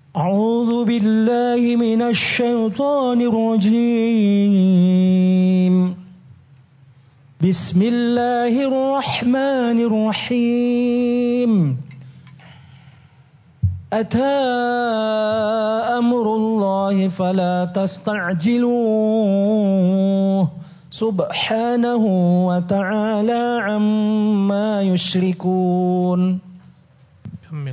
أعوذ بالله من الشيطان الرجيم بسم الله الرحمن الرحيم أتى أمر الله فلا تستعجلوه سبحانه وتعالى عما يشركون كمل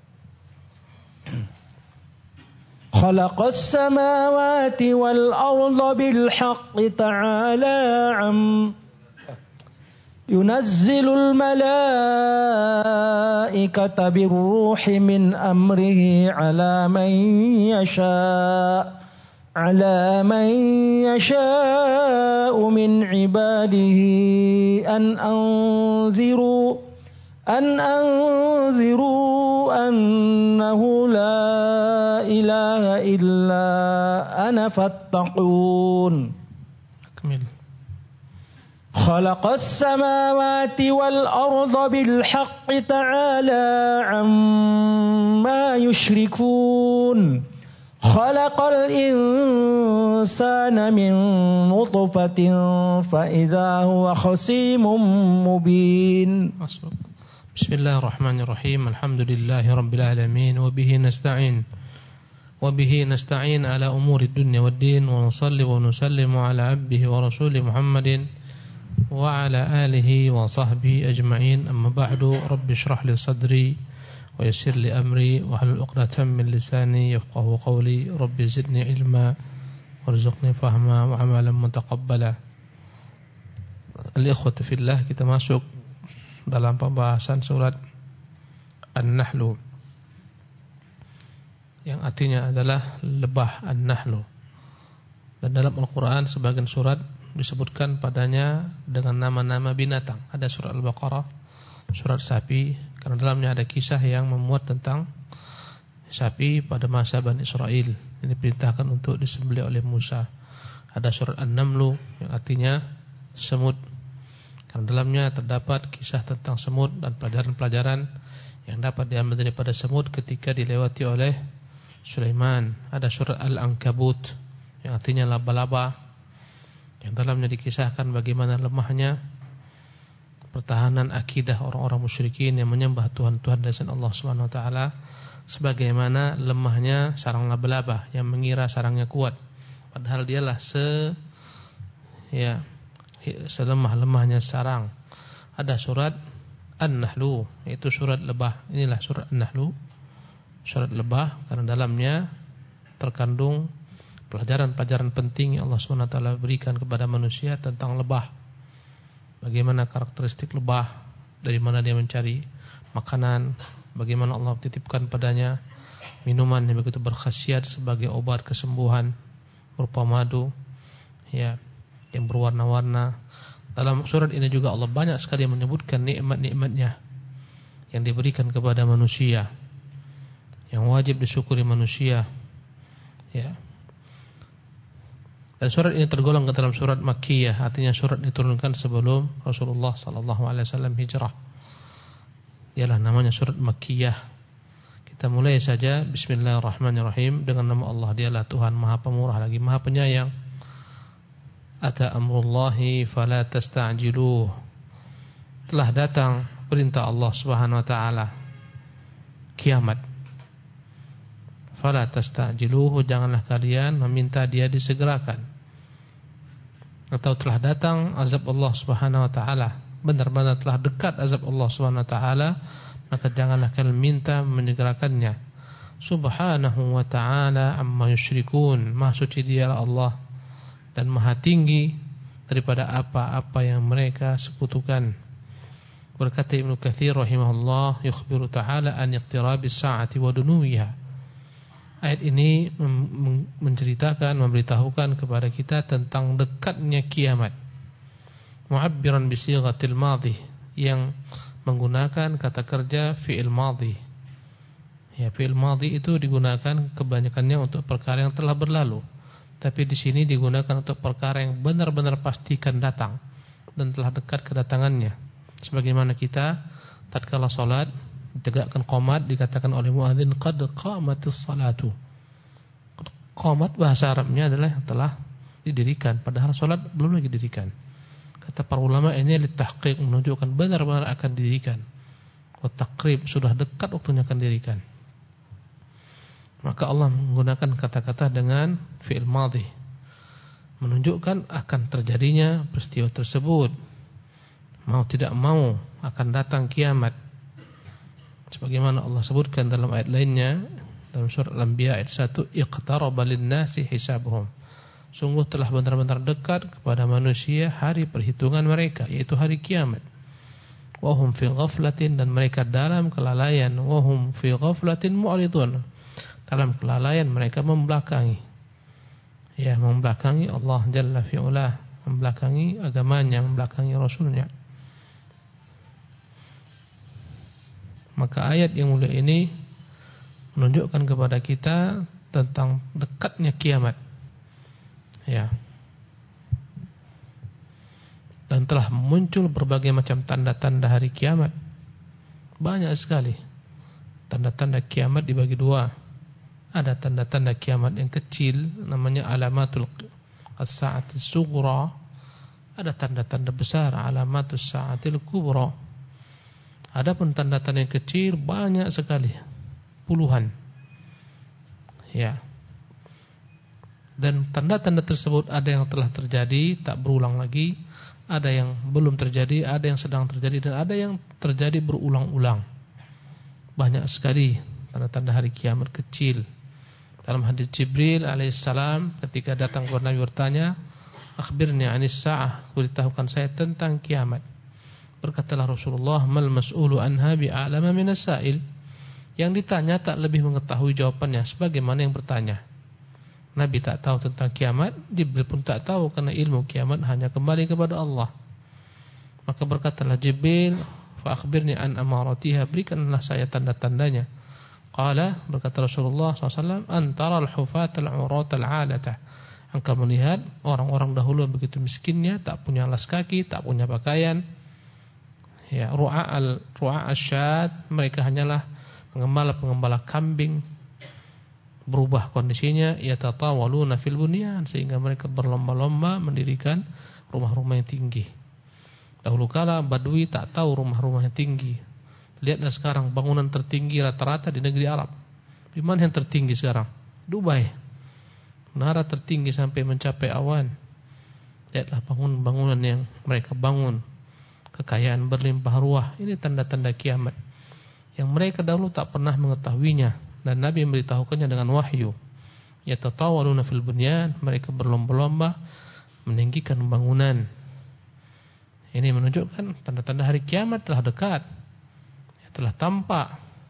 خلق السماوات والأرض بالحق تعالى ينزل الملائكة بالروح من أمره على من يشاء من عباده أن أنذروا أنه لا إله إلا أنا فاتقون خلق السماوات والأرض بالحق تعالى عما يشركون خلق الإنسان من نطفة فإذا هو خصيم مبين بسم الله الرحمن الرحيم الحمد لله رب العالمين وبه نستعين على أمور الدنيا والدين ونصلي ونسلم على عبده ورسوله محمد وعلى آله وصحبه أجمعين أما بعد رب اشرح لي صدري ويسر لي أمري واحلل عقدة من لساني يفقهوا قولي رب زدني علما وارزقني فهما وعملا متقبلا. Al-ikhwatu fillah, kita masuk dalam pembahasan surat An-Nahl yang artinya adalah lebah An-Nahl. Dan dalam Al-Quran sebagian surat disebutkan padanya dengan nama-nama binatang. Ada surat Al-Baqarah, surat sapi, karena dalamnya ada kisah yang memuat tentang sapi pada masa Bani Israel. Ini diperintahkan untuk disembelih oleh Musa. Ada surat An-Naml yang artinya semut, karena dalamnya terdapat kisah tentang semut dan pelajaran-pelajaran yang dapat diambil daripada semut ketika dilewati oleh Sulaiman. Ada surat Al-Ankabut yang artinya laba-laba, yang dalamnya dikisahkan bagaimana lemahnya pertahanan akidah orang-orang musyrikin yang menyembah Tuhan-Tuhan dari selain Allah Subhanahu wa taala, sebagaimana lemahnya sarang laba-laba yang mengira sarangnya kuat, padahal dialah selemah-lemahnya sarang. Ada surat An-Nahl, yaitu surat lebah. Inilah surat An-Nahl, surat lebah, karena dalamnya terkandung pelajaran-pelajaran penting yang Allah SWT berikan kepada manusia tentang lebah. Bagaimana karakteristik lebah, dari mana dia mencari makanan, bagaimana Allah titipkan padanya minuman yang begitu berkhasiat sebagai obat kesembuhan berupa madu, ya, yang berwarna-warna. Dalam surat ini juga Allah banyak sekali menyebutkan nikmat-nikmatnya yang diberikan kepada manusia, yang wajib disyukuri manusia, ya. Dan surat ini tergolong ke dalam surat Makkiyah, artinya surat diturunkan sebelum Rasulullah SAW hijrah. Ialah namanya surat Makkiyah. Kita mulai saja. Bismillahirrahmanirrahim, dengan nama Allah. Dialah Tuhan Maha Pemurah lagi Maha Penyayang. Ata amrullahi fala tasta'jiluh. Telah datang perintah Allah Subhanahu wa taala, kiamat. Fala tasta'jiluhu, janganlah kalian meminta dia disegerakan. Atau telah datang azab Allah Subhanahu wa taala, benar-benar telah dekat azab Allah Subhanahu wa taala, maka janganlah kalian minta menyegerakannya. Subhanahu wa ta'ala amma yusyrikun, Maha suci dialah Allah dan maha tinggi daripada apa-apa yang mereka sekutukan. Berkata Ibnu Katsir rahimahullah, yukhbiru ta'ala an iqtirabis sa'ati wa dunuwiha. Ayat ini menceritakan, memberitahukan kepada kita tentang dekatnya kiamat. Mu'abbiran bi sighatil madhi, yang menggunakan kata kerja fi'il madhi. Ya, fi'il madhi itu digunakan kebanyakannya untuk perkara yang telah berlalu, tapi di sini digunakan untuk perkara yang benar-benar pastikan datang dan telah dekat kedatangannya. Sebagaimana kita tatkala salat, ditegakkan qomat, dikatakan oleh muadzin qad qamatis salatu. Qomat bahasa Arabnya adalah yang telah didirikan, padahal salat belum lagi didirikan. Kata para ulama ini litahqiq, menunjukkan benar-benar akan didirikan. Wa taqrib, sudah dekat waktunya akan didirikan. Maka Allah menggunakan kata-kata dengan fi'il madhi, menunjukkan akan terjadinya peristiwa tersebut. Mau tidak mau akan datang kiamat. Sebagaimana Allah sebutkan dalam ayat lainnya, dalam surah Al-Anbiya ayat 1, iqtaraba lin-nasi hisabuhum. Sungguh telah benar-benar dekat kepada manusia hari perhitungan mereka, yaitu hari kiamat. Wa hum fi ghaflatin, dan mereka dalam kelalaian. Wa hum fi ghaflatin mu'ridun, dalam kelalaian mereka membelakangi. Ya, membelakangi Allah Jalla fi'ula, membelakangi agamanya, membelakangi Rasulnya. Maka ayat yang mulia ini menunjukkan kepada kita tentang dekatnya kiamat. Ya. Dan telah muncul berbagai macam tanda-tanda hari kiamat. Banyak sekali. Tanda-tanda kiamat dibagi dua. Ada tanda-tanda kiamat yang kecil, namanya alamatul as-sa'atis sughra. Ada tanda-tanda besar, alamatus sa'atil kubra. Adapun tanda-tanda yang kecil banyak sekali, puluhan. Ya. Dan tanda-tanda tersebut ada yang telah terjadi, tak berulang lagi, ada yang belum terjadi, ada yang sedang terjadi, dan ada yang terjadi berulang-ulang. Banyak sekali tanda-tanda hari kiamat kecil. Dalam hadis Jibril alaihissalam ketika datang kepada Nabi bertanya, "Akhbirni 'anis sa'ah," beritahukan saya tentang kiamat. Berkatalah Rasulullah, "Mal mas'ulu anha bi'alama minas sa'il." Yang ditanya tak lebih mengetahui jawabannya sebagaimana yang bertanya. Nabi tak tahu tentang kiamat, Jibril pun tak tahu, karena ilmu kiamat hanya kembali kepada Allah. Maka berkatalah Jibril, "Fa akhbirni an amaratiha," berikanlah saya tanda-tandanya. Qala, berkata Rasulullah SAW, "Antara al-hufat al-urat al-'alata." Engkau melihat orang-orang dahulu begitu miskinnya, tak punya alas kaki, tak punya pakaian. Ya, ru'a asyad, mereka hanyalah pengembala-pengembala kambing. Berubah kondisinya, yatatawaluna fil bunyan, sehingga mereka berlomba-lomba mendirikan rumah-rumah yang tinggi. Dahulu kala Badui tak tahu rumah-rumah yang tinggi. Lihatlah sekarang bangunan tertinggi rata-rata di negeri Arab. Di mana yang tertinggi sekarang? Dubai. Menara tertinggi sampai mencapai awan. Lihatlah bangunan-bangunan yang mereka bangun. Kekayaan berlimpah ruah. Ini tanda-tanda kiamat yang mereka dahulu tak pernah mengetahuinya, dan Nabi memberitahukannya dengan wahyu. Yatatawaluna fil bunyan, mereka berlomba-lomba meninggikan bangunan. Ini menunjukkan tanda-tanda hari kiamat telah dekat, telah tampak.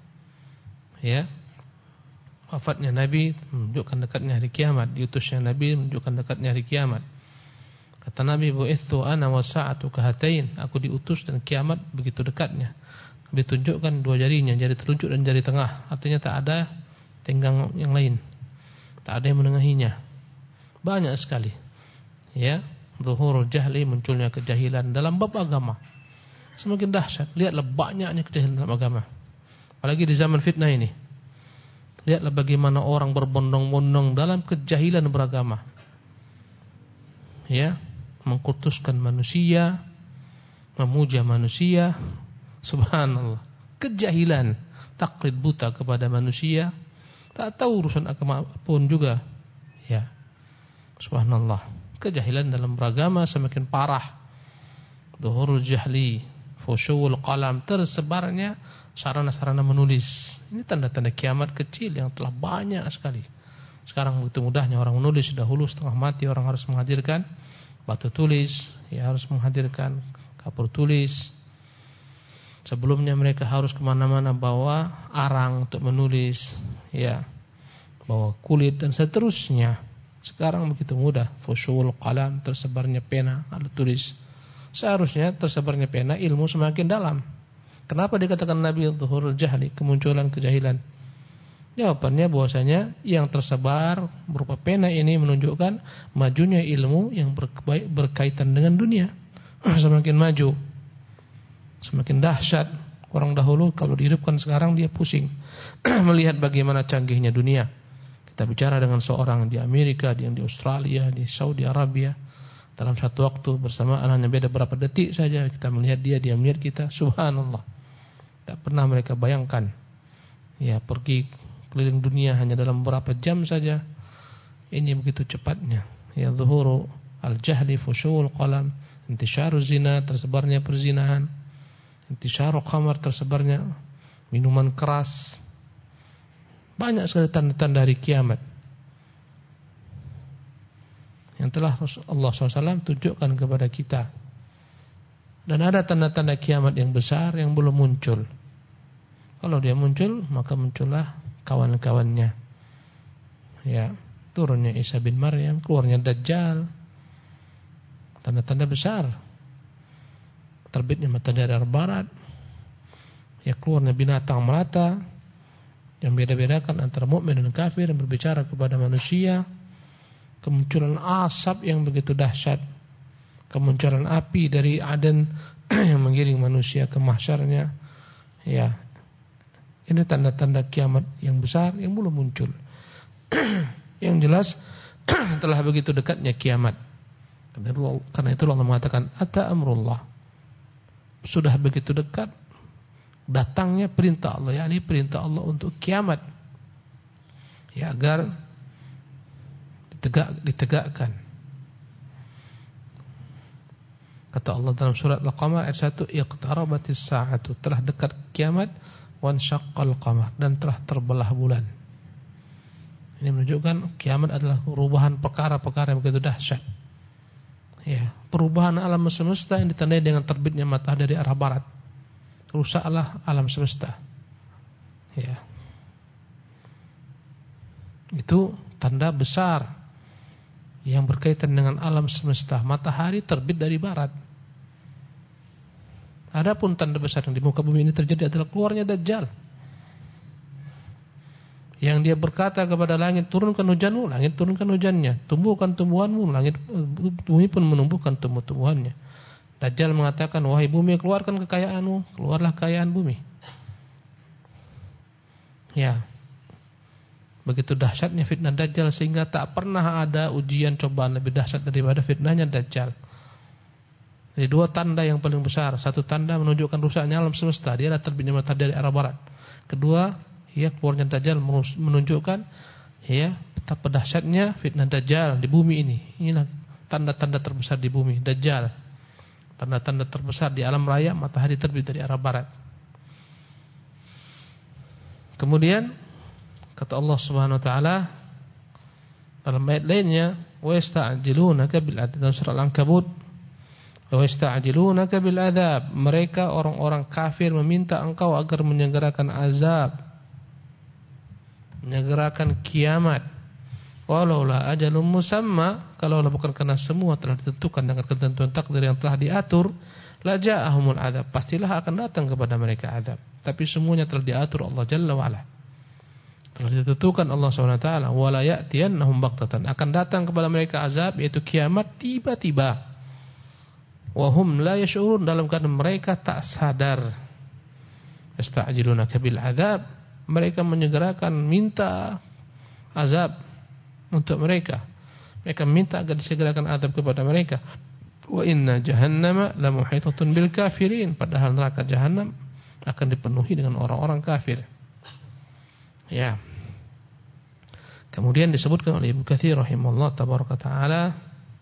Ya, wafatnya Nabi menunjukkan dekatnya hari kiamat, diutusnya Nabi menunjukkan dekatnya hari kiamat. Kata Nabi, "Bu'ithu ana wa sa'atu kahatain," aku diutus dan kiamat begitu dekatnya. Nabi tunjukkan dua jarinya, jari telunjuk dan jari tengah. Artinya tak ada tenggang yang lain, tak ada yang menengahinya. Banyak sekali. Ya, zuhurul jahli, munculnya kejahilan dalam bab agama. Semakin dahsyat. Lihatlah banyaknya kejahilan dalam agama. Apalagi di zaman fitnah ini. Lihatlah bagaimana orang berbondong-bondong dalam kejahilan beragama. Ya, mengkultuskan manusia, memuja manusia. Subhanallah, kejahilan, taklid buta kepada manusia, tak tahu urusan agama pun juga. Ya, subhanallah, kejahilan dalam beragama semakin parah. Dhuhurul jahli, fusyul qalam, tersebarnya sarana-sarana menulis. Ini tanda-tanda kiamat kecil yang telah banyak sekali. Sekarang begitu mudahnya orang menulis. Dahulu setengah mati orang harus menghadirkan batu tulis, ya, harus menghadirkan kapur tulis. Sebelumnya mereka harus kemana-mana bawa arang untuk menulis, ya, bawa kulit dan seterusnya. Sekarang begitu mudah, fusyul qalam, tersebarnya pena, alat tulis. Seharusnya tersebarnya pena, ilmu semakin dalam. Kenapa dikatakan Nabi zuhurul jahli, kemunculan kejahilan? Jawabannya bahwasanya yang tersebar berupa pena ini menunjukkan majunya ilmu yang berkaitan dengan dunia. Semakin maju, semakin dahsyat Orang dahulu kalau dihidupkan sekarang dia pusing melihat bagaimana canggihnya dunia. Kita bicara dengan seorang di Amerika, di Australia, di Saudi Arabia, dalam satu waktu bersamaan hanya beda berapa detik saja kita melihat dia melihat kita. Subhanallah. Tak pernah mereka bayangkan. Ya, pergi keliling dunia hanya dalam beberapa jam saja. Ini begitu cepatnya. Ya, zuhuru al-jahli fushul qalam, intisyaru zina, tersebarnya perzinahan, intisyaru khamar, tersebarnya minuman keras. Banyak sekali tanda-tanda hari kiamat yang telah Allah SAW tunjukkan kepada kita. Dan ada tanda-tanda kiamat yang besar yang belum muncul. Kalau dia muncul, maka muncullah kawan-kawannya. Ya, turunnya Isa bin Maryam, keluarnya Dajjal. Tanda-tanda besar. Terbitnya matahari dari barat. Ya, keluarnya binatang melata yang beda-bedakan antara mukmin dan kafir, yang berbicara kepada manusia. Kemunculan asap yang begitu dahsyat, kemunculan api dari Aden yang menggiring manusia ke mahsyarnya. Ya, ini tanda-tanda kiamat yang besar yang belum muncul. Yang jelas telah begitu dekatnya kiamat. Karena itu Allah mengatakan ata amrullah, sudah begitu dekat datangnya perintah Allah, yakni perintah Allah untuk kiamat, ya, agar ditegakkan. Kata Allah dalam surat Al-Qamar ayat 1, iqtarabatis sa'atu, telah dekat kiamat, wansyaqqal qamar, dan telah terbelah bulan. Ini menunjukkan kiamat adalah perubahan perkara-perkara yang begitu dahsyat. Ya, perubahan alam semesta yang ditandai dengan terbitnya matahari dari arah barat. Rusaklah alam semesta. Ya. Itu tanda besar yang berkaitan dengan alam semesta. Matahari terbit dari barat. Adapun tanda besar yang di muka bumi ini terjadi adalah keluarnya Dajjal. Yang dia berkata kepada langit, turunkan hujanmu, langit turunkan hujannya. Tumbuhkan tumbuhanmu, langit, bumi pun menumbuhkan tumbuh-tumbuhannya. Dajjal mengatakan, wahai bumi, keluarkan kekayaanmu, keluarlah kekayaan bumi. Ya. Begitu dahsyatnya fitnah Dajjal sehingga tak pernah ada ujian cobaan lebih dahsyat daripada fitnahnya Dajjal. Jadi dua tanda yang paling besar. Satu tanda menunjukkan rusaknya alam semesta, dia adalah terbitnya matahari dari arah barat. Kedua, ya, keluarnya Dajjal menunjukkan, ya, betapa dahsyatnya fitnah Dajjal di bumi ini. Inilah tanda-tanda terbesar di bumi, Dajjal. Tanda-tanda terbesar di alam raya, matahari terbit dari arah barat. Kemudian kata Allah Subhanahu wa taala dalam ayat lainnya, wa yasta'jilunaka bil adzab, dalam surah Al-Ankabut, wa yasta'jilunaka bil adzab, mereka orang-orang kafir meminta engkau agar menyegerakan azab, menyegerakan kiamat. Walaula ajalun musamma, kalau bukan karena semua telah ditentukan dengan ketentuan takdir yang telah diatur, la ja'ahumul adzab, pastilah akan datang kepada mereka azab. Tapi semuanya telah diatur Allah Jalla wa Ala. Telah ditentukan Allah SWT, wala ya'tiyannahum baghtatan, akan datang kepada mereka azab, yaitu kiamat tiba-tiba. Wa hum la yash'urun, dalam keadaan mereka tak sadar. Yasta'jilunaka bil adzab, mereka menyegerakan minta azab untuk mereka. Mereka minta agar disegerakan azab kepada mereka. Wa inna jahannama la muhitatun bil kafirin, padahal neraka jahannam akan dipenuhi dengan orang-orang kafir. Ya. Kemudian disebutkan oleh Ibnu Katsir rahimahullah tabaraka taala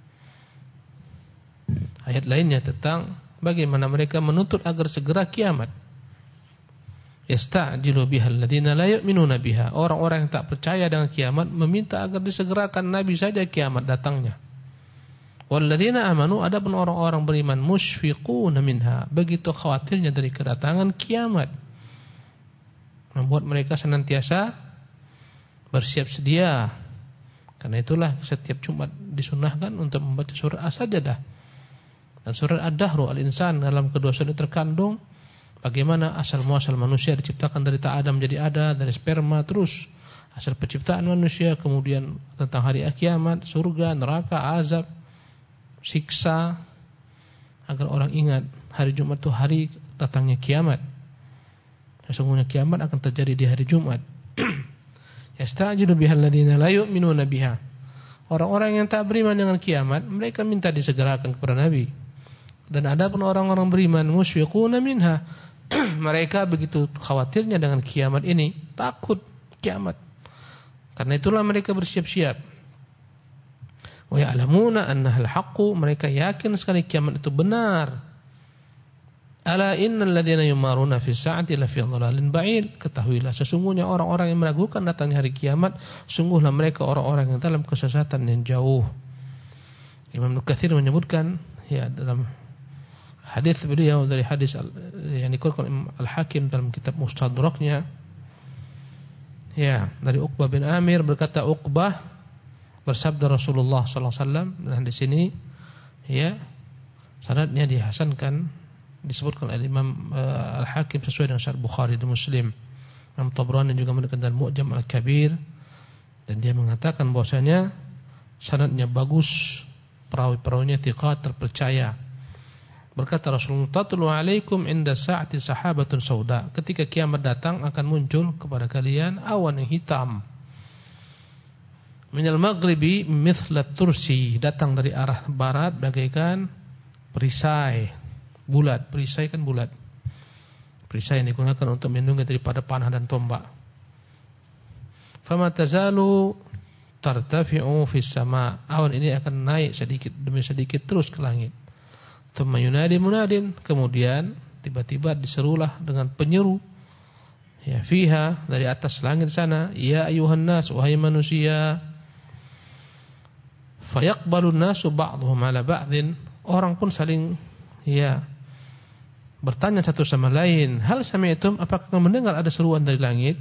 ayat lainnya tentang bagaimana mereka menuntut agar segera kiamat. Yasta'jilu bihal ladzina la yu'minuna biha, orang-orang yang tak percaya dengan kiamat meminta agar disegerakan nabi saja kiamat datangnya. Walladzina amanu, adapun orang-orang beriman, musyfiquna minha, begitu khawatirnya dari kedatangan kiamat, membuat mereka senantiasa bersiap sedia. Karena itulah setiap Jumat disunahkan untuk membaca surat As-Sajdah dan surat Ad-Dahru Al-Insan. Dalam kedua surat terkandung bagaimana asal muasal manusia diciptakan dari tak ada menjadi ada, dari sperma, terus asal penciptaan manusia, kemudian tentang hari kiamat, surga, neraka, azab, siksa, agar orang ingat hari Jumat itu hari datangnya kiamat. Sesungguhnya kiamat akan terjadi di hari Jumat. Yastajilu bihal ladzina la yu'minuna biha. Orang-orang yang tak beriman dengan kiamat, mereka minta disegerakan kepada Nabi. Dan adapun orang-orang beriman, musyfiquna minha, mereka begitu khawatirnya dengan kiamat ini, takut kiamat. Karena itulah mereka bersiap-siap. Wa ya'lamuna annahal haqqu, mereka yakin sekali kiamat itu benar. Ala innal ladzina yumaruna fis sa'ati la fi dhalalin ba'id. Ketahuilah sesungguhnya orang-orang yang meragukan datangnya hari kiamat, sungguhlah mereka orang-orang yang dalam kesesatan yang jauh. Imam Nukatsir menyebutkan ya dalam hadis beliau dari hadis yang dikeluarkan Al-Hakim dalam kitab Mustadraknya, ya dari Uqbah bin Amir berkata, Uqbah bersabda Rasulullah sallallahu alaihi wasallam, dan di sini ya sanadnya dihasankan, disebutkan oleh Imam Al-Hakim sesuai dengan Sahih Bukhari dan Muslim. Imam Tabrani juga menyebutkan dalam Mu'jam Al-Kabir, dan dia mengatakan bahwasanya sanadnya bagus, perawi-perawinya thiqat, terpercaya. Berkata Rasulullah, tatlu alaikum inda sa'ati sahabatun sauda. Ketika kiamat datang akan muncul kepada kalian awan yang hitam. Minal maghribi mithlat tursi, datang dari arah barat bagaikan perisai bulat. Perisai kan bulat. Perisai yang digunakan untuk melindungi daripada panah dan tombak. Fama tazalu tartafi'u fis sama. Awan ini akan naik sedikit demi sedikit terus ke langit. Tsumma yunadi munadin, kemudian tiba-tiba diserulah dengan penyeru. Ya, fiha, dari atas langit sana, ya ayuhan nas, wahai manusia. Fayaqbalun nasu ba'dhum 'ala ba'dhin. Orang pun saling ya bertanya satu sama lain, hal sami'tum, apakah kamu mendengar ada seruan dari langit?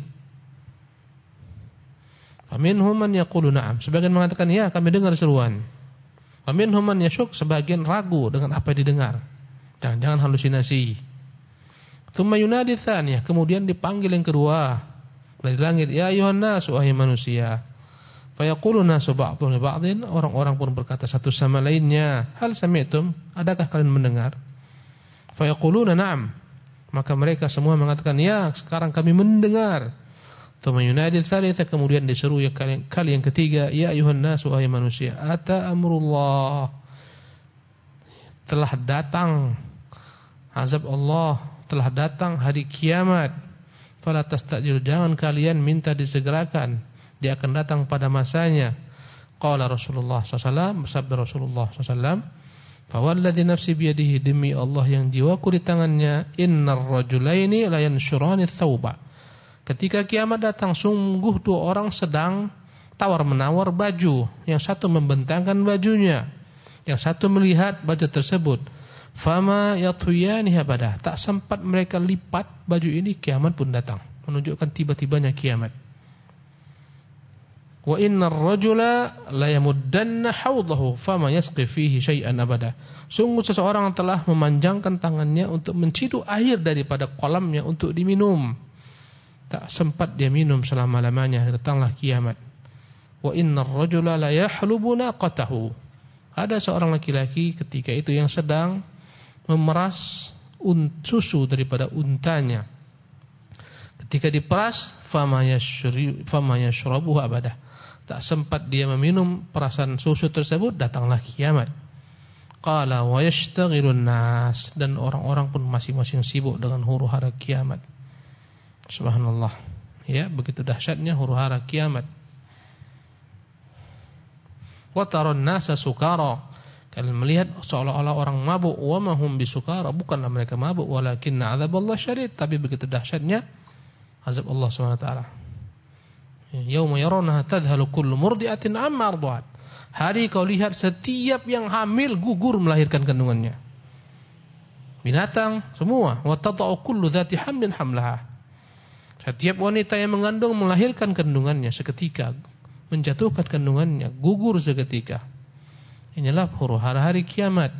Faminhum man yaqulu na'am, sebagian mengatakan ya, kami dengar seruan. Faminhum man yasyuk, sebagian ragu dengan apa yang didengar. Jangan-jangan halusinasi. Tsumma yunadi tsaniyah, kemudian dipanggil yang kedua dari langit, ya ayuhan nas, wahai manusia. Fayaqulu nasu ba'dhum li ba'dhin, orang-orang pun berkata satu sama lainnya, hal sami'tum, adakah kalian mendengar? Fayaquluna na'am, maka mereka semua mengatakan ya, sekarang kami mendengar. Tsumma yunadi tsalitsah, kemudian diseru ya kali yang ketiga, ya ayuhan nas, wahai manusia, ata amrullah, telah datang azab Allah, telah datang hari kiamat. Fala tastajil, jangan kalian minta disegerakan, dia akan datang pada masanya. Qala Rasulullah sallallahu alaihi wasallam, bersabda Rasulullah sallallahu alaihi wasallam, fawalladzi nafsi biyadihi, demi Allah yang jiwaku di tangannya, innar rajulaini la yanshurani thawba. Ketika kiamat datang, sungguh dua orang sedang tawar-menawar baju. Yang satu membentangkan bajunya, yang satu melihat baju tersebut. Fama yatuyani abadah, tak sempat mereka lipat baju ini, kiamat pun datang, menunjukkan tiba-tibanya kiamat. Wa innar rajula la yamuddanna hawdahu fama yasqi fihi syai'an abada. Sungguh seseorang telah memanjangkan tangannya untuk menciduk air daripada kolamnya untuk diminum, tak sempat dia minum selama-lamanya. Datanglah kiamat. Wa innar rajula la yahlubu naqatahu. Ada seorang laki-laki ketika itu yang sedang memeras susu daripada untanya. Ketika diperas, fama yashrabuhu abadah, tak sempat dia meminum perasan susu tersebut, datanglah kiamat. Qala wa yashtaghilun nas, dan orang-orang pun masing-masing sibuk dengan huru-hara kiamat. Subhanallah. Ya, begitu dahsyatnya huru-hara kiamat. Wa taron nasa sukara, kalian melihat seolah-olah orang mabuk. Wa ma hum bisukara, bukanlah mereka mabuk, walakinna adzaballah syadid, tapi begitu dahsyatnya azab Allah SWT. Yauma yarawnaha tadhalu kullu murdi'atin amma arda'at. Hari kau lihat setiap yang hamil gugur melahirkan kandungannya. Binatang semua. Wa tada'u kullu dzati hamlin hamlaha. Setiap wanita yang mengandung melahirkan kandungannya seketika, menjatuhkan kandungannya, gugur seketika. Inilah huru-hara hari kiamat.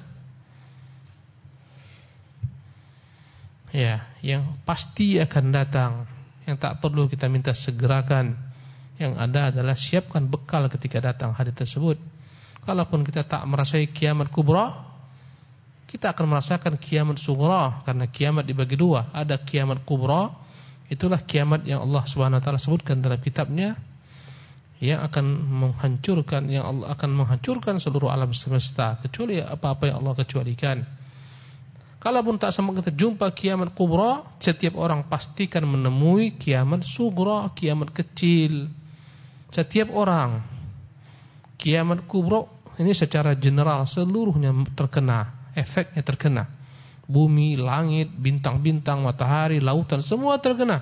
Ya, yang pasti akan datang, yang tak perlu kita minta segerakan. Yang ada adalah siapkan bekal ketika datang hari tersebut. Kalaupun kita tak merasai kiamat kubra, kita akan merasakan kiamat sughra, karena kiamat dibagi dua. Ada kiamat kubra, Itulah kiamat yang Allah Subhanahu wa taala sebutkan dalam kitabnya, yang akan menghancurkan, yang Allah akan menghancurkan seluruh alam semesta, kecuali apa-apa yang Allah kecualikan. Kalaupun tak sama kita jumpa kiamat kubra, setiap orang pastikan menemui kiamat sugra, kiamat kecil. Setiap orang. Kiamat kubra ini secara general seluruhnya terkena, efeknya terkena. Bumi, langit, bintang-bintang, matahari, lautan, semua terkena.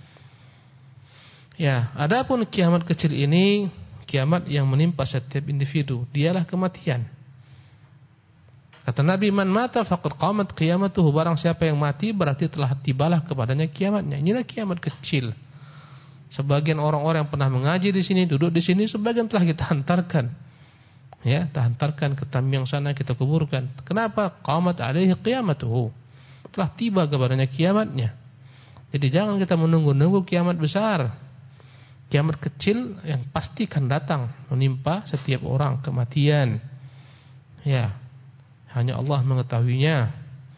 Ya, adapun kiamat kecil ini kiamat yang menimpa setiap individu, dialah kematian. Kata Nabi, man mata faqad qamat qiyamatuhu, barang siapa yang mati berarti telah tibalah kepadanya kiamatnya. Inilah kiamat kecil. Sebagian orang-orang yang pernah mengaji di sini, duduk di sini, sebagian telah kita hantarkan. Ya, kita hantarkan ke Tamyang sana, kita kuburkan. Kenapa? Qamat alaihi qiyamatuhu. Telah tiba kepadanya kiamatnya. Jadi jangan kita menunggu-nunggu kiamat besar. Kiamat kecil yang pasti akan datang menimpa setiap orang, kematian. Ya, hanya Allah mengetahuinya.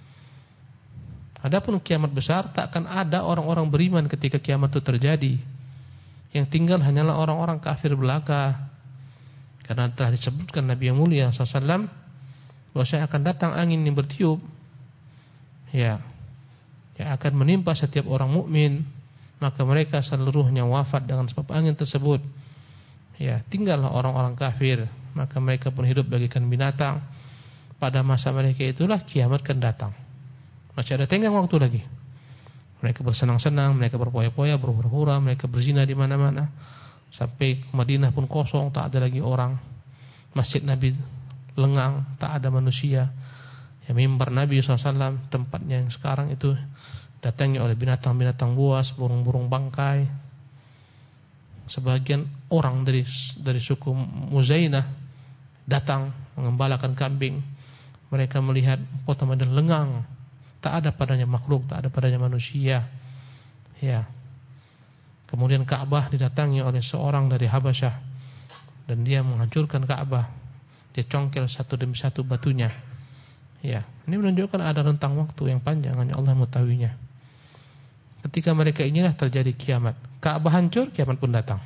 Adapun kiamat besar, tak akan ada orang-orang beriman ketika kiamat itu terjadi. Yang tinggal hanyalah orang-orang kafir belaka. Karena telah disebutkan Nabi yang mulia SAW bahwasanya akan datang angin yang bertiup, ya, yang akan menimpa setiap orang mukmin, maka mereka seluruhnya wafat dengan sebab angin tersebut. Ya, tinggallah orang-orang kafir, maka mereka pun hidup bagaikan binatang. Pada masa mereka itulah kiamat akan datang. Masih ada tenggang waktu lagi. Mereka bersenang-senang, mereka berpoya-poya, berhura-hura, mereka berzina di mana-mana. Sampai Madinah pun kosong, tak ada lagi orang. Masjid Nabi lengang, tak ada manusia. Ya, mimbar Nabi SAW, tempatnya yang sekarang itu datangnya oleh binatang-binatang buas, burung-burung bangkai. Sebagian orang dari suku Muzainah datang mengembalakan kambing. Mereka melihat kota Madinah lengang, tak ada padanya makhluk, tak ada padanya manusia. Ya. Kemudian Ka'bah didatangi oleh seorang dari Habasyah, dan dia menghancurkan Ka'bah. Dia congkel satu demi satu batunya. Ya, ini menunjukkan ada rentang waktu yang panjang, hanya Allah mengetahuinya. Ketika mereka inilah terjadi kiamat. Ka'bah hancur, kiamat pun datang.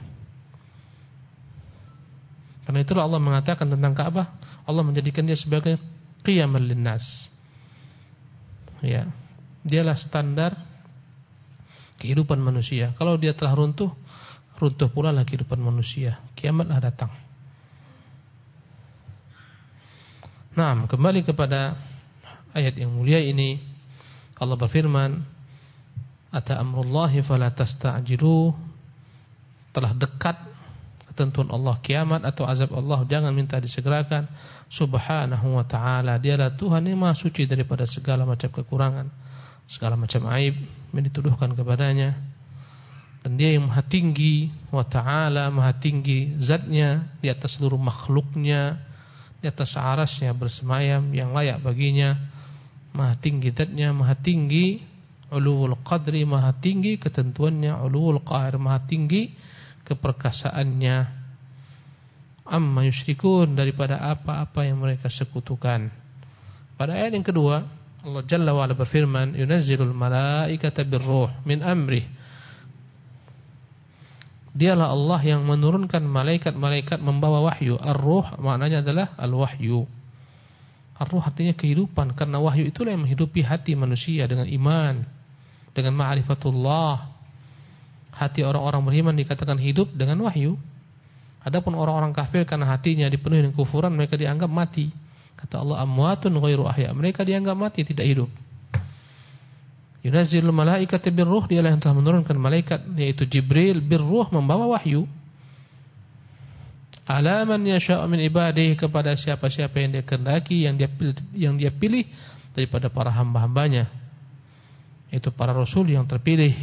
Karena itulah Allah mengatakan tentang Ka'bah, Allah menjadikan dia sebagai qiyamal linnas. Ya, dialah standar kehidupan manusia. Kalau dia telah runtuh, runtuh pula lah kehidupan manusia. Kiamatlah datang. Nah, kembali kepada ayat yang mulia ini, Allah berfirman, "Ata amrullahi fala tasta'jilu." Telah dekat ketentuan Allah, kiamat atau azab Allah, jangan minta disegerakan. Subhanahu wa ta'ala, dialah Tuhan yang maha suci daripada segala macam kekurangan, segala macam aib yang dituduhkan kepadanya. Dan dia yang maha tinggi, wa ta'ala, maha tinggi zatnya di atas seluruh makhluknya, di atas arasnya bersemayam yang layak baginya. Maha tinggi zatnya, maha tinggi uluwul qadri, maha tinggi ketentuannya, uluwul qahir, maha tinggi keperkasaannya. Amma yusyrikun, daripada apa-apa yang mereka sekutukan. Pada ayat yang kedua, Allah Jalla wa Ala berfirman, yunazzilul malaikata birruh min amrih. Dialah Allah yang menurunkan malaikat-malaikat membawa wahyu. Ar-ruh maknanya adalah al-wahyu. Ar-ruh artinya kehidupan, karena wahyu itulah yang menghidupi hati manusia dengan iman, dengan ma'rifatullah. Hati orang-orang beriman dikatakan hidup dengan wahyu. Adapun orang-orang kafir karena hatinya dipenuhi dengan kufuran, mereka dianggap mati. Kata Allah, amwatun ghairu ahya, mereka dianggap mati, tidak hidup. Yunazzilul malaikata birruh, dialah yang telah menurunkan malaikat, yaitu Jibril, birruh, membawa wahyu. Ala man yasha'u min ibadihi, kepada siapa-siapa yang dia kehendaki, yang dia pilih daripada para hamba-hambanya. Itu para rasul yang terpilih.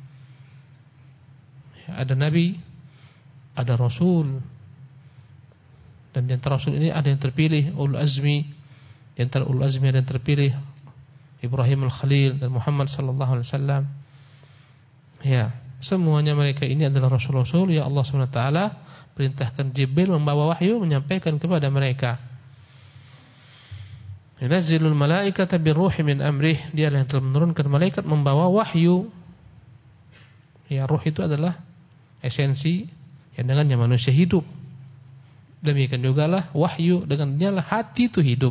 Ada nabi, ada rasul, dan di antara rasul ini ada yang terpilih, ulul azmi. Di antara ulul azmi ada yang terpilih, Ibrahim al-Khalil dan Muhammad sallallahu alaihi wasallam. Ya, semuanya mereka ini adalah rasul-rasul yang Allah SWT perintahkan Jibril membawa wahyu menyampaikan kepada mereka. Yunazzilul malaikata birruhi min amrih, dialah yang telah menurunkan malaikat membawa wahyu. Ya, ruh itu adalah esensi yang dengannya manusia hidup. Demikian juga lah wahyu, dengannya lah hati itu hidup.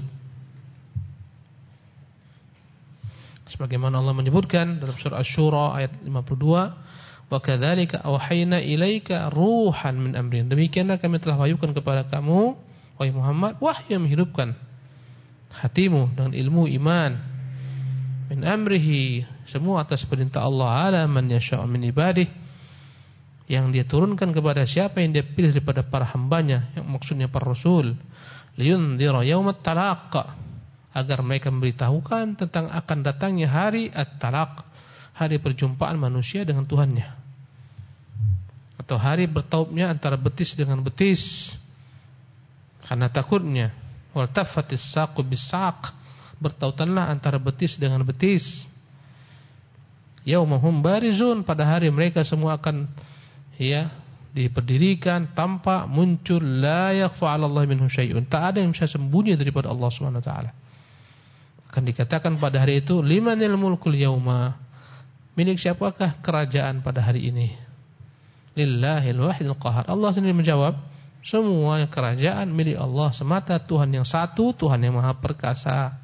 Sebagaimana Allah menyebutkan dalam surah Asy-Syura ayat 52, wa kadzalika awhayna ilaika ruhan min amrin. Demikianlah kami telah wahyukan kepada kamu wahai Muhammad wahyu yang menghidupkan hatimu dengan ilmu iman. Min amrihi, semua atas perintah Allah, ala man yasha' min ibadih, yang dia turunkan kepada siapa yang dia pilih daripada para hambanya, yang maksudnya para rasul. Liyundhira yaumat talaq, agar mereka memberitahukan tentang akan datangnya hari at-talaq, hari perjumpaan manusia dengan Tuhannya, atau hari bertaubnya antara betis dengan betis. Karena takutnya wal tafatis saqu bis-saq, bertautanlah antara betis dengan betis. Yaumahum barizun, pada hari mereka semua akan diperdirikan, tampak, muncul. La yakhfa 'ala Allah minhu syai'un, tak ada yang bisa sembunyi daripada Allah Subhanahu wa taala. Akan dikatakan pada hari itu, limanil mulkul yauma, milik siapakah kerajaan pada hari ini? Lillahil wahidil qahar. Allah sendiri menjawab, semua kerajaan milik Allah semata, Tuhan yang satu, Tuhan yang maha perkasa.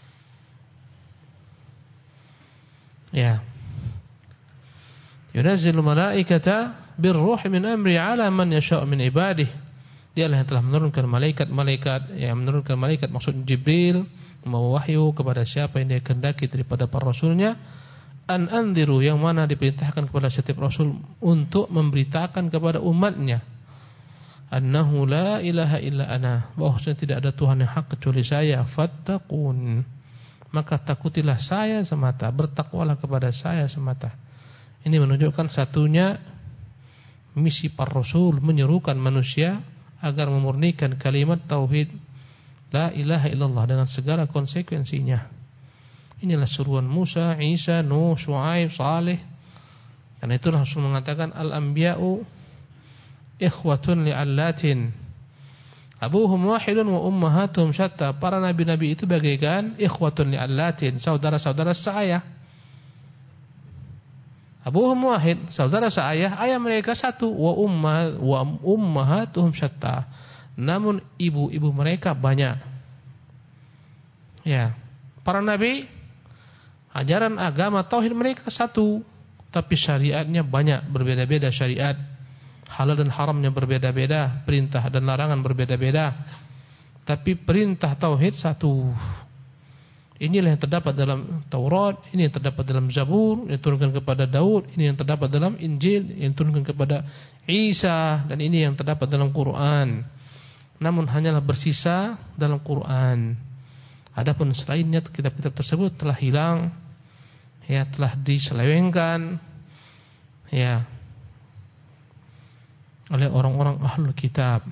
Ya. Yunazzilul malaikata birruh min amri ala man yasha' min ibadih. Dialah yang telah menurunkan malaikat-malaikat, yang menurunkan malaikat maksud Jibril, membawa wahyu kepada siapa yang dia kehendaki daripada para rasulnya. An anziru, yang mana diperintahkan kepada setiap rasul untuk memberitakan kepada umatnya, annahu la ilaha illa ana, bahwasanya tidak ada Tuhan yang hak kecuali saya. Fattaqun, maka takutilah saya semata, bertakwalah kepada saya semata. Ini menunjukkan satunya misi para rasul, menyerukan manusia agar memurnikan kalimat tauhid la ilaha illallah dengan segala konsekuensinya. Inilah seruan Musa, Isa, Nuh, Syuaib, Saleh. Karena itulah Rasul mengatakan al-anbiya'u ikhwatun li'allatin, abuhum wahidun wa ummahatuhum syatta. Para nabi-nabi itu bagaikan ikhwatun li'allatin, saudara-saudara seayah. Abuhum wahid, saudara seayah, ayah mereka satu. Wa ummahatuhum syatta, namun ibu-ibu mereka banyak. Ya, para nabi, ajaran agama tauhid mereka satu, tapi syariatnya banyak, berbeda-beda syariat. Halal dan haramnya berbeda-beda, perintah dan larangan berbeda-beda, tapi perintah tauhid satu. Inilah yang terdapat dalam Taurat, ini yang terdapat dalam Zabur yang diturunkan kepada Daud, ini yang terdapat dalam Injil yang diturunkan kepada Isa, dan ini yang terdapat dalam Quran. Namun hanyalah bersisa dalam Quran. Adapun selainnya kitab-kitab tersebut telah hilang, ya, telah diselewengkan, ya, oleh orang-orang ahlul kitab.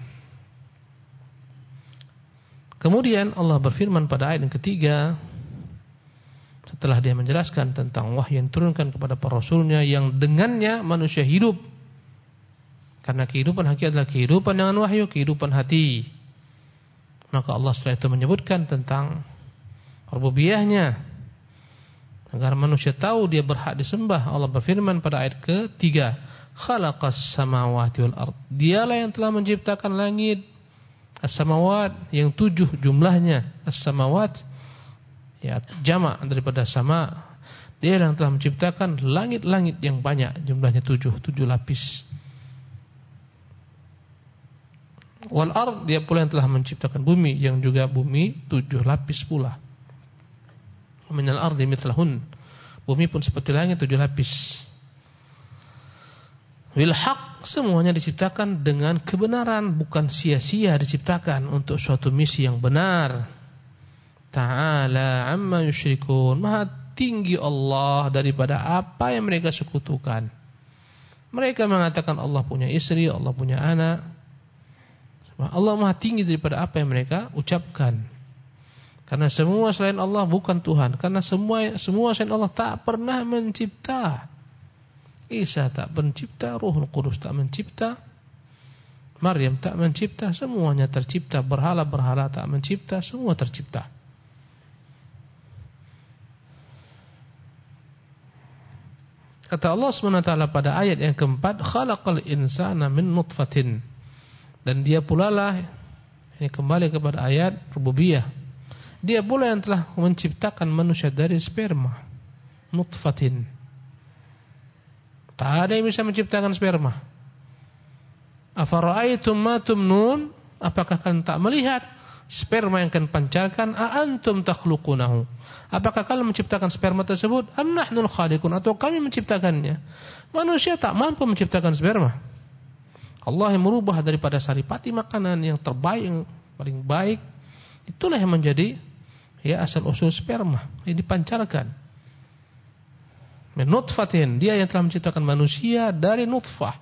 Kemudian Allah berfirman pada ayat yang ketiga, setelah dia menjelaskan tentang wahyu yang diturunkan kepada para rasulnya, yang dengannya manusia hidup. Karena kehidupan hakiki adalah kehidupan dengan wahyu, kehidupan hati. Maka Allah setelah itu menyebutkan tentang rububiyahnya, agar manusia tahu dia berhak disembah. Allah berfirman pada ayat ketiga, khalaqas samawati wal ard. Dialah yang telah menciptakan langit, as-samawat yang 7 jumlahnya, as-samawat ya jamak daripada sama. Dia yang telah menciptakan langit-langit yang banyak, jumlahnya 7 lapis. Wal ard, dia pula yang telah menciptakan bumi, yang juga bumi 7 lapis pula. Minal ardi mithlahun, bumi pun seperti langit 7 lapis. Bil haq, semuanya diciptakan dengan kebenaran, bukan sia-sia diciptakan, untuk suatu misi yang benar. Ta'ala amma yusyrikun, maha tinggi Allah daripada apa yang mereka sekutukan. Mereka mengatakan Allah punya istri, Allah punya anak. Allah maha tinggi daripada apa yang mereka ucapkan. Karena semua selain Allah bukan Tuhan. Karena semua selain Allah tak pernah mencipta. Isa tak mencipta, Ruhul Qudus tak mencipta, Maryam tak mencipta, semuanya tercipta. Berhala-berhala tak mencipta, semua tercipta. Kata Allah SWT pada ayat yang keempat, khalaqal insana min nutfatin. Dan dia pula lah, ini kembali kepada ayat rububiyah, dia pula yang telah menciptakan manusia dari sperma, nutfatin. Tak ada yang bisa menciptakan sperma. Afara'aitum ma tumnun, apakah kalian tak melihat sperma yang kalian pancarkan? A antum takhluqunahu, apakah kalian menciptakan sperma tersebut? Am nahnul khaliqun, atau kami menciptakannya? Manusia tak mampu menciptakan sperma. Allah yang merubah daripada saripati makanan yang terbaik, yang paling baik, itulah yang menjadi asal usul sperma yang dipancarkan. Min nutfatin, dia yang telah menciptakan manusia dari nutfah.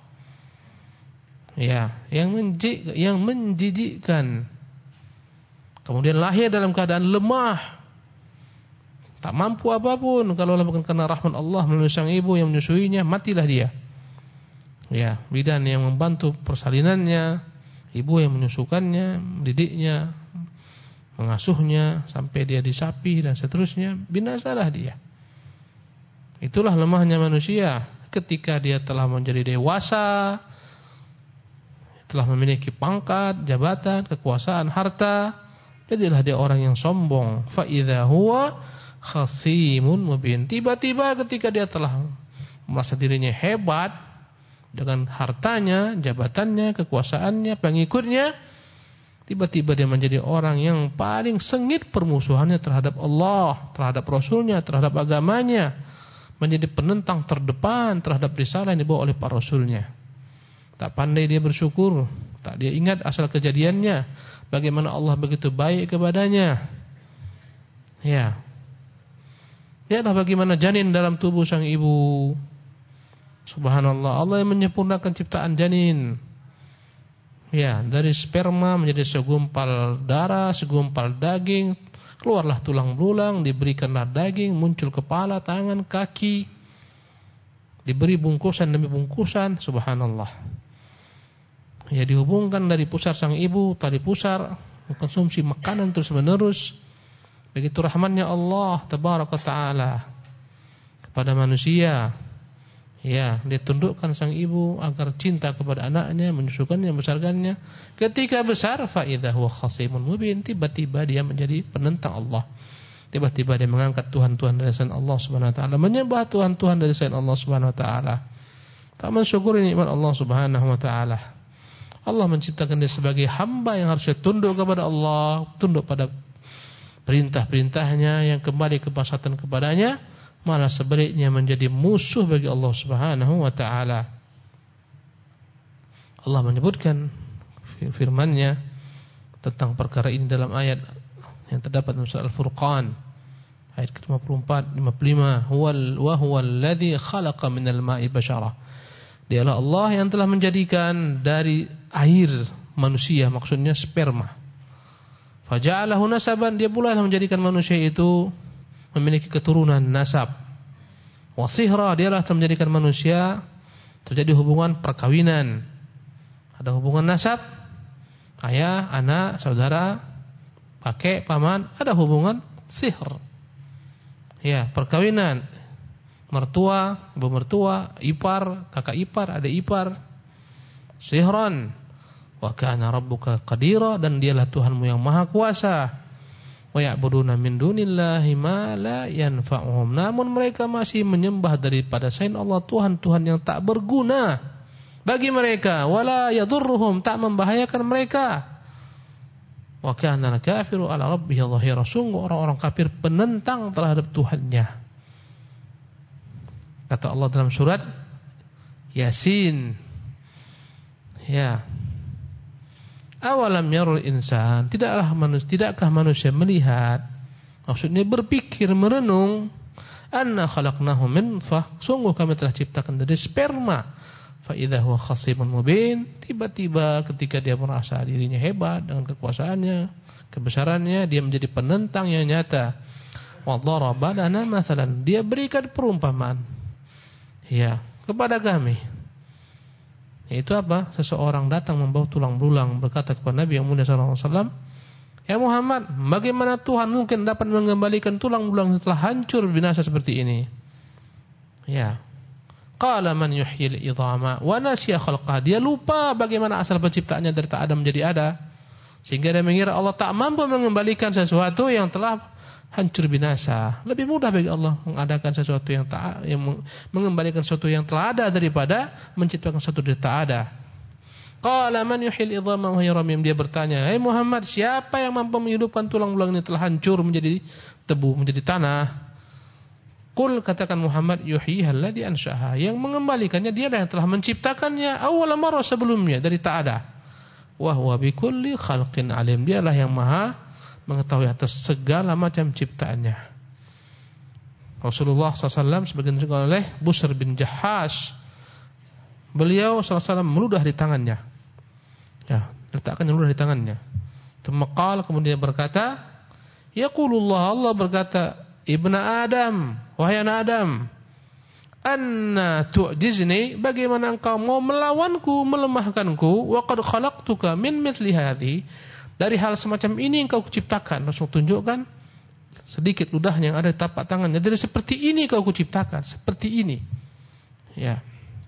Yang menjijikkan. Kemudian lahir dalam keadaan lemah, tak mampu apapun. Kalau bukan karena rahmat Allah melalui sang ibu yang menyusuinya, matilah dia. Bidan yang membantu persalinannya, ibu yang menyusukannya, mendidiknya, mengasuhnya sampai dia disapi dan seterusnya, binasalah dia. Itulah lemahnya manusia. Ketika dia telah menjadi dewasa, telah memiliki pangkat, jabatan, kekuasaan, harta, jadilah dia orang yang sombong. Fa idza huwa khasimun mubin. Tiba-tiba ketika dia telah merasa dirinya hebat dengan hartanya, jabatannya, kekuasaannya, pengikutnya, tiba-tiba dia menjadi orang yang paling sengit permusuhannya terhadap Allah, terhadap Rasulnya, terhadap agamanya, menjadi penentang terdepan terhadap risalah yang dibawa oleh para Rasulnya. Tak pandai dia bersyukur, tak dia ingat asal kejadiannya, bagaimana Allah begitu baik kepadanya. Lihatlah bagaimana janin dalam tubuh sang ibu. Subhanallah, Allah yang menyempurnakan ciptaan janin. Dari sperma menjadi segumpal darah, segumpal daging, keluarlah tulang belulang, diberikanlah daging, muncul kepala, tangan, kaki, diberi bungkusan demi bungkusan. Subhanallah. Dihubungkan dari pusar sang ibu, tali pusar, mengkonsumsi makanan terus menerus. Begitu rahmatnya Allah tabaraka taala kepada manusia. Dia tundukkan sang ibu agar cinta kepada anaknya, menyusukannya, membesarkannya. Ketika besar, fa idza huwa khasimun mubin, tiba-tiba dia menjadi penentang Allah. Tiba-tiba dia mengangkat Tuhan-Tuhan dari selain Allah Subhanahu wa taala, menyembah Tuhan-Tuhan dari selain Allah Subhanahu wa taala. Tak mensyukuri nikmat Allah Subhanahu wa taala. Allah menciptakan dia sebagai hamba yang harusnya tunduk kepada Allah, tunduk pada perintah-perintahnya, yang kembali ketaatan kepadanya, malah sebaliknya menjadi musuh bagi Allah Subhanahu wa taala. Allah menyebutkan firman-Nya tentang perkara ini dalam ayat yang terdapat dalam surah Al-Furqan ayat ke-54, 55, huwal ladzi khalaqa minal ma'i basyara. Dialah Allah yang telah menjadikan dari air manusia, maksudnya sperma. Faja'alahu nasaban, dia pula yang menjadikan manusia itu memiliki keturunan nasab. Wasihra, dialah telah menjadikan manusia terjadi hubungan perkawinan. Ada hubungan nasab, ayah, anak, saudara, kakek, paman, ada hubungan sihr. Perkawinan. Mertua, ibu mertua, ipar, kakak ipar, adik ipar. Sihran. Wa kana rabbuka qadira, dan dialah Tuhanmu yang maha kuasa. Wa ya'buduna min dunillahi ma la yanfa'uhum, namun mereka masih menyembah daripada selain Allah Tuhan-Tuhan yang tak berguna bagi mereka. Wala yadurruhum, tak membahayakan mereka. Wa kana al-kafiru ala rabbihi dhahira, sungguh orang-orang kafir penentang terhadap Tuhannya. Kata Allah dalam surat Yasin, awalam yarul insan, tidakkah manusia melihat, maksudnya berpikir, merenung, anna khalaqnahu min nutfah, sungguh kami telah ciptakan dari sperma, fa idza huwa khasimun mubin, tiba-tiba ketika dia merasa dirinya hebat dengan kekuasaannya, kebesarannya, dia menjadi penentang yang nyata. Wa daraba lana mathalan, dia berikan perumpamaan kepada kami. Itu apa? Seseorang datang membawa tulang belulang, berkata kepada Nabi yang mulia sallallahu alaihi wasallam, "Ya Muhammad, bagaimana Tuhan mungkin dapat mengembalikan tulang belulang setelah hancur binasa seperti ini?" Qala man yuhyil idhama wa nasiya khalqaha. Dia lupa bagaimana asal penciptaannya dari tak ada menjadi ada. Sehingga dia mengira Allah tak mampu mengembalikan sesuatu yang telah hancur binasa. Lebih mudah bagi Allah mengadakan sesuatu yang mengembalikan sesuatu yang telah ada daripada menciptakan sesuatu yang tak ada. Qala man yuhyil idhama wa hiya ramim. Dia bertanya, "Hai Muhammad, siapa yang mampu menghidupkan tulang-tulang ini telah hancur menjadi tebu, menjadi tanah?" Qul, katakan Muhammad, yuhyiha alladhi ansha'aha. Yang mengembalikannya dialah yang telah menciptakannya awal marrah, sebelumnya dari tak ada. Wa huwa bikulli khalqin alim. Dialah yang maha mengetahui atas segala macam ciptaannya. Rasulullah SAW sebagian disebutkan oleh Busr bin Jahash. Beliau SAW meludah di tangannya. Ya, letakkan meludah di tangannya. Temekal, kemudian berkata, yaqulullah, Allah berkata, Ibna Adam, wahai anak Adam, anna tu'jizni, bagaimana engkau mau melawanku, melemahkanku, wa qad khalaqtuka min mithli hadhi, dari hal semacam ini engkau kuciptakan. Rasul tunjukkan sedikit ludahnya yang ada di tapak tangannya. Dari seperti ini kau kuciptakan, seperti ini. Ya.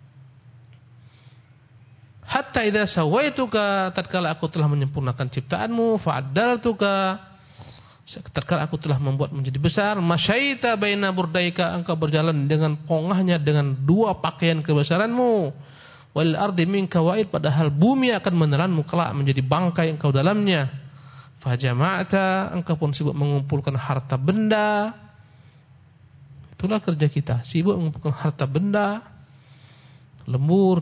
Hatta idza sawaituka, tatkala aku telah menyempurnakan ciptaanmu, fa'addaltuka, tatkala aku telah membuat menjadi besar, masyaita baina burdaika, engkau berjalan dengan pongahnya dengan dua pakaian kebesaranmu, wal ardi minka wa'id, padahal bumi akan menelanmu kelak menjadi bangkai engkau dalamnya. Fajama'ta, engkau pun sibuk mengumpulkan harta benda. Itulah kerja kita, sibuk mengumpulkan harta benda, lembur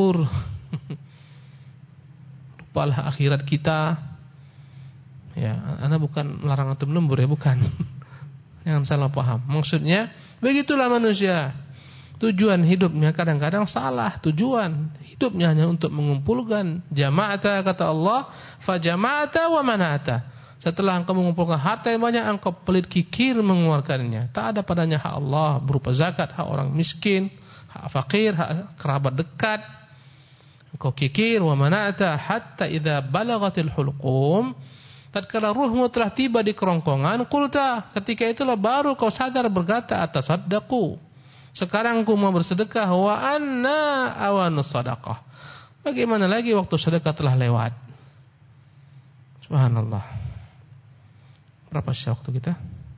lupalah akhirat kita. Ya, Anda bukan melarang antum lembur ya, bukan. Jangan salah paham. Maksudnya, begitulah manusia. Tujuan hidupnya kadang-kadang salah. Tujuan hidupnya hanya untuk mengumpulkan. Jama'ata, kata Allah, fa jama'ata wa mana'ata. Setelah engkau mengumpulkan harta yang banyak, engkau pelit kikir mengeluarkannya. Tak ada padanya hak Allah berupa zakat, hak orang miskin, hak fakir, hak kerabat dekat. Engkau kikir wa mana'ata hatta idza balagatil hulqum. Tatkala ruhmu telah tiba di kerongkongan, qulta, ketika itulah baru kau sadar berkata, atasaddaqu, sekarang aku mau bersedekah, wa anna awanus sadaqah. Bagaimana lagi waktu sedekah telah lewat? Subhanallah. Berapa sisa waktu kita?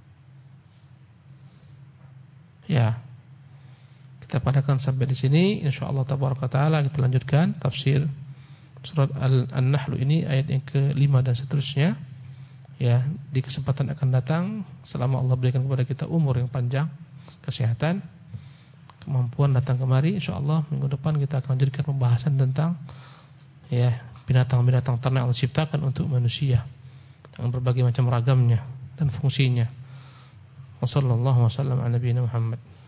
Ya. Kita padakan sampai di sini, insyaallah tabaraka taala kita lanjutkan tafsir surat An-Nahl ini ayat yang ke-5 dan seterusnya. Ya, di kesempatan akan datang selama Allah berikan kepada kita umur yang panjang, kesehatan, kemampuan datang kemari, insyaallah minggu depan kita akan lanjutkan pembahasan tentang ya, binatang-binatang ternak yang diciptakan untuk manusia dengan berbagai macam ragamnya dan fungsinya. Wassallallahu wasallam ala nabiyina Muhammad.